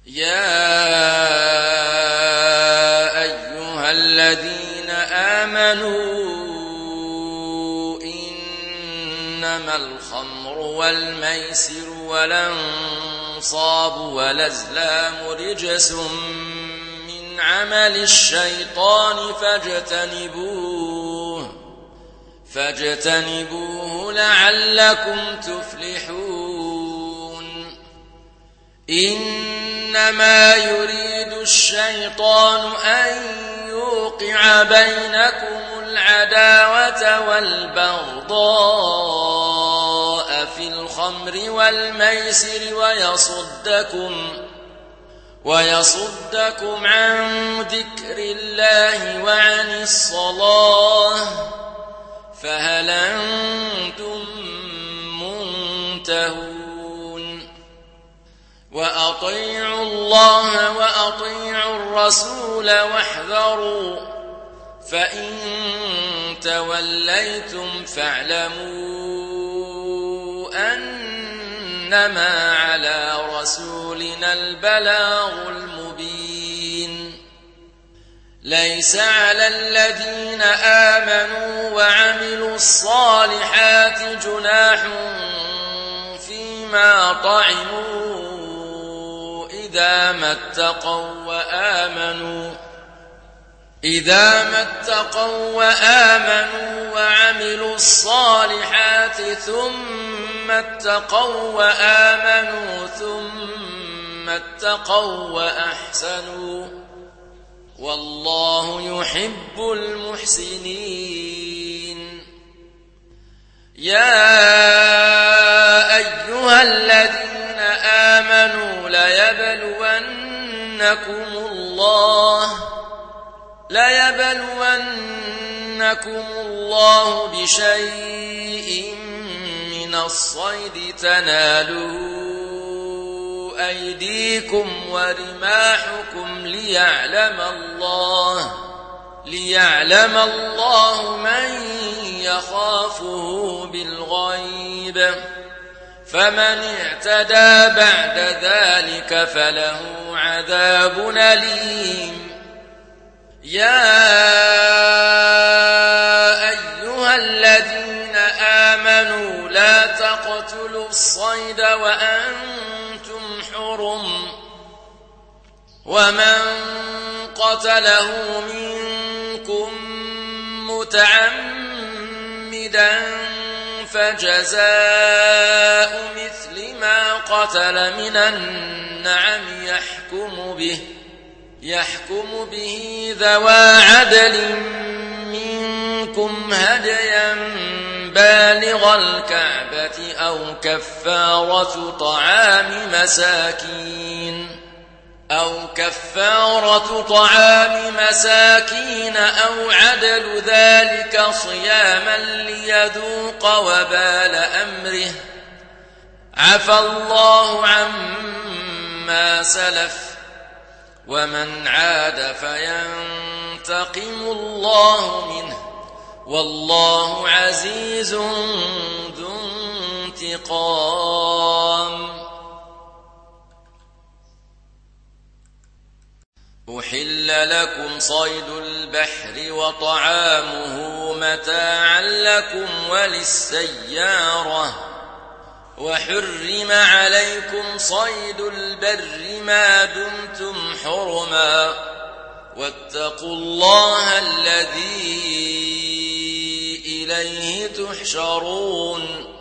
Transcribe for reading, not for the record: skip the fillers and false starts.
يا أيها الذين آمنوا إنما الخمر والميسر والأنصاب والأزلام رجس من عمل الشيطان فاجتنبوه لعلكم تفلحون إنما يريد الشيطان أن يوقع بينكم العداوة والبغضاء في الخمر والميسر ويصدكم عن ذكر الله وعن الصلاة فهل أنتم منتهون وأطيعوا الله وأطيعوا الرسول واحذروا فإن توليتم فاعلموا أنما على رسولنا البلاغ المبين ليس على الذين آمنوا وعملوا الصالحات جناح فيما طعموا إذا ما اتقوا وآمنوا وعملوا الصالحات ثم اتقوا وأحسنوا والله يحب المحسنين يا أيها الذين آمنوا ليبلونكم الله بشيء من الصيد تناله أيديكم ورماحكم ليعلم الله من يخافه بالغيب فمن اعتدى بعد ذلك فله عذاب أليم يا أيها الذين آمنوا لا تقتلوا الصيد وأنتم حرم ومن قتله منكم متعمدا فجزاء مثل ما قتل من النعم يحكم به ذوى عدل منكم هديا بالغ الكعبة أو كفارة طعام مساكين أو عدل ذلك صياما ليذوق وبال أمره عفى الله عما سلف ومن عاد فينتقم الله منه والله عزيز ذو انتقام أحل لكم صيد البحر وطعامه متاعا لكم وللسيارة وحرم عليكم صيد البر ما دمتم حرما واتقوا الله الذي إليه تحشرون